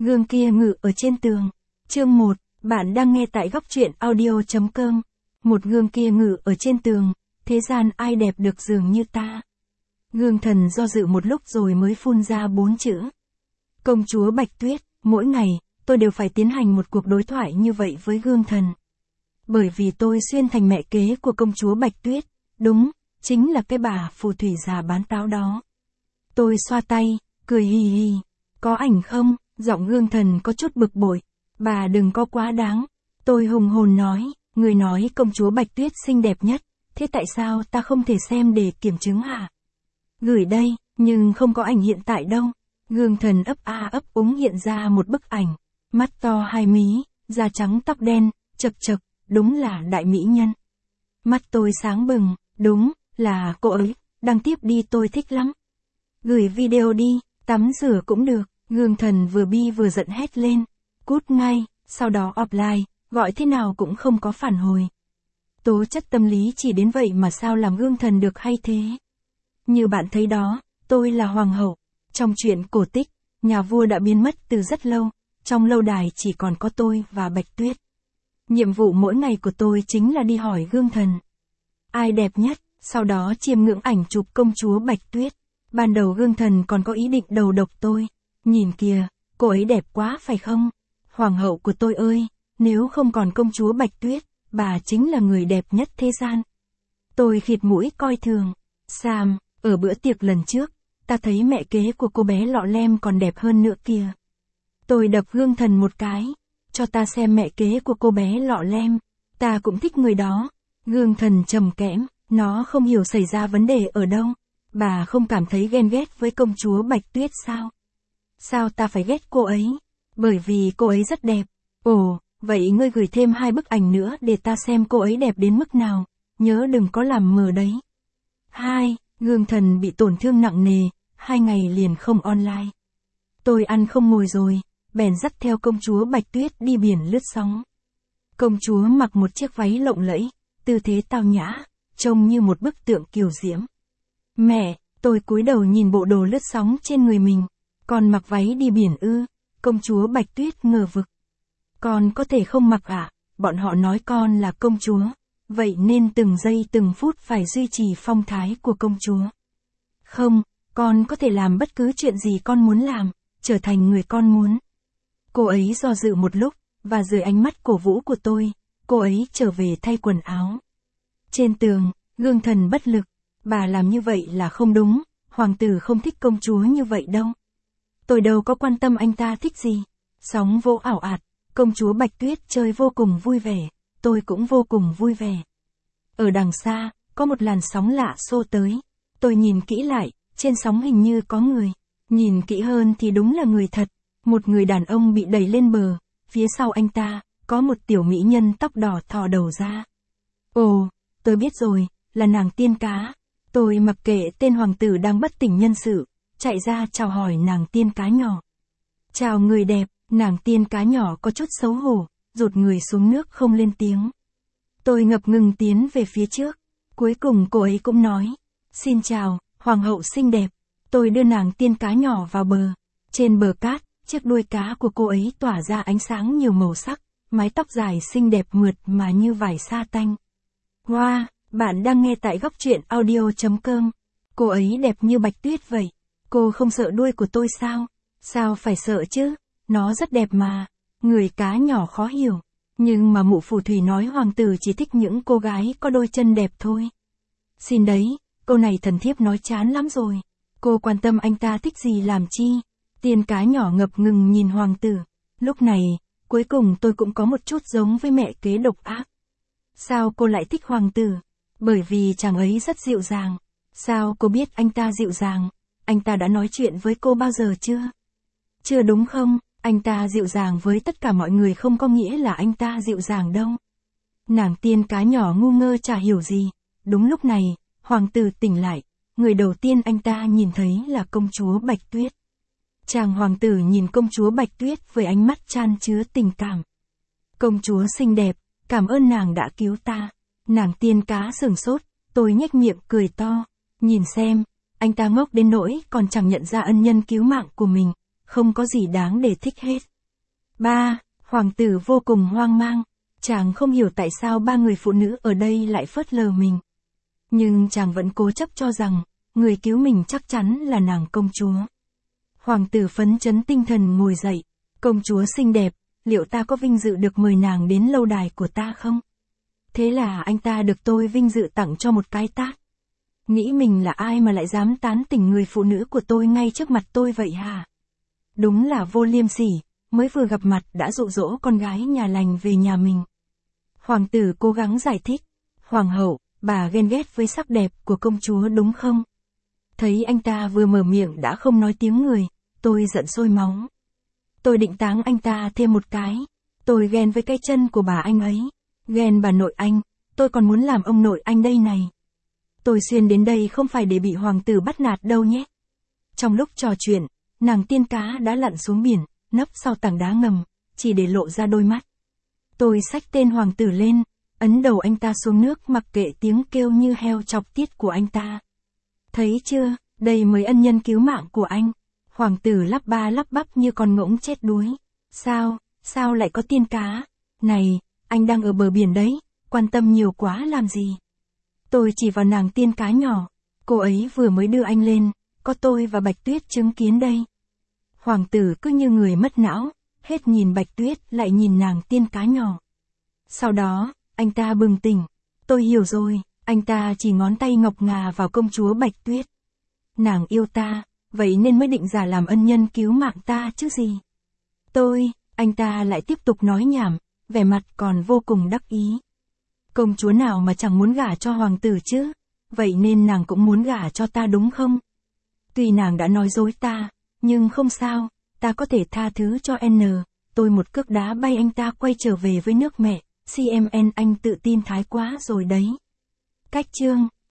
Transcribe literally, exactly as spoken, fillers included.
Gương kia ngự ở trên tường. Chương một, bạn đang nghe tại góc truyện audio.com. Một gương kia ngự ở trên tường, thế gian ai đẹp được dường như ta. Gương thần do dự một lúc rồi mới phun ra bốn chữ. Công chúa Bạch Tuyết, mỗi ngày, tôi đều phải tiến hành một cuộc đối thoại như vậy với gương thần. Bởi vì tôi xuyên thành mẹ kế của công chúa Bạch Tuyết, đúng, chính là cái bà phù thủy già bán táo đó. Tôi xoa tay, cười hì hì. Có ảnh không? Giọng gương thần có chút bực bội. Bà đừng có quá đáng. Tôi hùng hồn nói, người nói công chúa Bạch Tuyết xinh đẹp nhất, thế tại sao ta không thể xem để kiểm chứng hả? Gửi đây, nhưng không có ảnh hiện tại đâu. Gương thần ấp a ấp úng hiện ra một bức ảnh. Mắt to hai mí, da trắng tóc đen, chật chật, đúng là đại mỹ nhân. Mắt tôi sáng bừng, đúng, là cô ấy, đăng tiếp đi tôi thích lắm. Gửi video đi, tắm rửa cũng được. Gương thần vừa bi vừa giận hét lên. Cút ngay, sau đó offline, gọi thế nào cũng không có phản hồi. Tố chất tâm lý chỉ đến vậy mà sao làm gương thần được hay thế? Như bạn thấy đó, tôi là hoàng hậu. Trong chuyện cổ tích, nhà vua đã biến mất từ rất lâu, trong lâu đài chỉ còn có tôi và Bạch Tuyết. Nhiệm vụ mỗi ngày của tôi chính là đi hỏi gương thần. Ai đẹp nhất, sau đó chiêm ngưỡng ảnh chụp công chúa Bạch Tuyết. Ban đầu gương thần còn có ý định đầu độc tôi. Nhìn kìa, cô ấy đẹp quá phải không? Hoàng hậu của tôi ơi, nếu không còn công chúa Bạch Tuyết, bà chính là người đẹp nhất thế gian. Tôi khịt mũi coi thường. Sam, ở bữa tiệc lần trước, ta thấy mẹ kế của cô bé lọ lem còn đẹp hơn nữa kìa. Tôi đập gương thần một cái, cho ta xem mẹ kế của cô bé lọ lem, ta cũng thích người đó. Gương thần trầm kẽm, nó không hiểu xảy ra vấn đề ở đâu. Bà không cảm thấy ghen ghét với công chúa Bạch Tuyết sao? Sao ta phải ghét cô ấy? Bởi vì cô ấy rất đẹp. Ồ, vậy ngươi gửi thêm hai bức ảnh nữa để ta xem cô ấy đẹp đến mức nào. Nhớ đừng có làm mờ đấy. Hai, gương thần bị tổn thương nặng nề, hai ngày liền không online. Tôi ăn không ngồi rồi, bèn dắt theo công chúa Bạch Tuyết đi biển lướt sóng. Công chúa mặc một chiếc váy lộng lẫy, tư thế tao nhã, trông như một bức tượng kiều diễm. Mẹ, tôi cúi đầu nhìn bộ đồ lướt sóng trên người mình. Con mặc váy đi biển ư? Công chúa Bạch Tuyết ngờ vực. Con có thể không mặc ạ, à? Bọn họ nói con là công chúa. Vậy nên từng giây từng phút phải duy trì phong thái của công chúa. Không, con có thể làm bất cứ chuyện gì con muốn làm, trở thành người con muốn. Cô ấy do dự một lúc, và dưới ánh mắt cổ vũ của tôi, cô ấy trở về thay quần áo. Trên tường, gương thần bất lực. Bà làm như vậy là không đúng, hoàng tử không thích công chúa như vậy đâu. Tôi đâu có quan tâm anh ta thích gì. Sóng vỗ ảo ạt, công chúa Bạch Tuyết chơi vô cùng vui vẻ, tôi cũng vô cùng vui vẻ. Ở đằng xa, có một làn sóng lạ xô tới. Tôi nhìn kỹ lại, trên sóng hình như có người. Nhìn kỹ hơn thì đúng là người thật. Một người đàn ông bị đẩy lên bờ, phía sau anh ta, có một tiểu mỹ nhân tóc đỏ thò đầu ra. Ồ, tôi biết rồi, là nàng tiên cá. Tôi mặc kệ tên hoàng tử đang bất tỉnh nhân sự, chạy ra chào hỏi nàng tiên cá nhỏ. Chào người đẹp, nàng tiên cá nhỏ có chút xấu hổ, rụt người xuống nước không lên tiếng. Tôi ngập ngừng tiến về phía trước, cuối cùng cô ấy cũng nói, xin chào, hoàng hậu xinh đẹp. Tôi đưa nàng tiên cá nhỏ vào bờ. Trên bờ cát, chiếc đuôi cá của cô ấy tỏa ra ánh sáng nhiều màu sắc, mái tóc dài xinh đẹp mượt mà như vải sa tanh. Wow, bạn đang nghe tại góc truyện audio.com. Cô ấy đẹp như Bạch Tuyết vậy. Cô không sợ đuôi của tôi sao? Sao phải sợ chứ? Nó rất đẹp mà. Người cá nhỏ khó hiểu. Nhưng mà mụ phù thủy nói hoàng tử chỉ thích những cô gái có đôi chân đẹp thôi. Xin đấy, câu này thần thiếp nói chán lắm rồi. Cô quan tâm anh ta thích gì làm chi? Tiên cá nhỏ ngập ngừng nhìn hoàng tử. Lúc này, cuối cùng tôi cũng có một chút giống với mẹ kế độc ác. Sao cô lại thích hoàng tử? Bởi vì chàng ấy rất dịu dàng. Sao cô biết anh ta dịu dàng? Anh ta đã nói chuyện với cô bao giờ chưa? Chưa đúng không? Anh ta dịu dàng với tất cả mọi người không có nghĩa là anh ta dịu dàng đâu. Nàng tiên cá nhỏ ngu ngơ chả hiểu gì. Đúng lúc này, hoàng tử tỉnh lại. Người đầu tiên anh ta nhìn thấy là công chúa Bạch Tuyết. Chàng hoàng tử nhìn công chúa Bạch Tuyết với ánh mắt chan chứa tình cảm. Công chúa xinh đẹp, cảm ơn nàng đã cứu ta. Nàng tiên cá sửng sốt, tôi nhếch miệng cười to. Nhìn xem, anh ta ngốc đến nỗi còn chẳng nhận ra ân nhân cứu mạng của mình, không có gì đáng để thích hết. ba. Hoàng tử vô cùng hoang mang. Chàng không hiểu tại sao ba người phụ nữ ở đây lại phớt lờ mình. Nhưng chàng vẫn cố chấp cho rằng, người cứu mình chắc chắn là nàng công chúa. Hoàng tử phấn chấn tinh thần ngồi dậy. Công chúa xinh đẹp, liệu ta có vinh dự được mời nàng đến lâu đài của ta không? Thế là anh ta được tôi vinh dự tặng cho một cái tát. Nghĩ mình là ai mà lại dám tán tỉnh người phụ nữ của tôi ngay trước mặt tôi vậy hả? Đúng là vô liêm sỉ, mới vừa gặp mặt đã dụ dỗ con gái nhà lành về nhà mình. Hoàng tử cố gắng giải thích. Hoàng hậu, bà ghen ghét với sắc đẹp của công chúa đúng không? Thấy anh ta vừa mở miệng đã không nói tiếng người, tôi giận sôi máu. Tôi định táng anh ta thêm một cái. Tôi ghen với cái chân của bà anh ấy. Ghen bà nội anh, tôi còn muốn làm ông nội anh đây này. Tôi xuyên đến đây không phải để bị hoàng tử bắt nạt đâu nhé. Trong lúc trò chuyện, nàng tiên cá đã lặn xuống biển, nấp sau tảng đá ngầm, chỉ để lộ ra đôi mắt. Tôi xách tên hoàng tử lên, ấn đầu anh ta xuống nước mặc kệ tiếng kêu như heo chọc tiết của anh ta. Thấy chưa, đây mới ân nhân cứu mạng của anh. Hoàng tử lắp ba lắp bắp như con ngỗng chết đuối. Sao, sao lại có tiên cá? Này, anh đang ở bờ biển đấy, quan tâm nhiều quá làm gì? Tôi chỉ vào nàng tiên cá nhỏ, cô ấy vừa mới đưa anh lên, có tôi và Bạch Tuyết chứng kiến đây. Hoàng tử cứ như người mất não, hết nhìn Bạch Tuyết lại nhìn nàng tiên cá nhỏ. Sau đó, anh ta bừng tỉnh, tôi hiểu rồi, anh ta chỉ ngón tay ngọc ngà vào công chúa Bạch Tuyết. Nàng yêu ta, vậy nên mới định giả làm ân nhân cứu mạng ta chứ gì. Tôi, anh ta lại tiếp tục nói nhảm, vẻ mặt còn vô cùng đắc ý. Công chúa nào mà chẳng muốn gả cho hoàng tử chứ, vậy nên nàng cũng muốn gả cho ta đúng không? Tuy nàng đã nói dối ta, nhưng không sao, ta có thể tha thứ cho N, tôi một cước đá bay anh ta quay trở về với nước mẹ, xê em en anh tự tin thái quá rồi đấy. Cách chương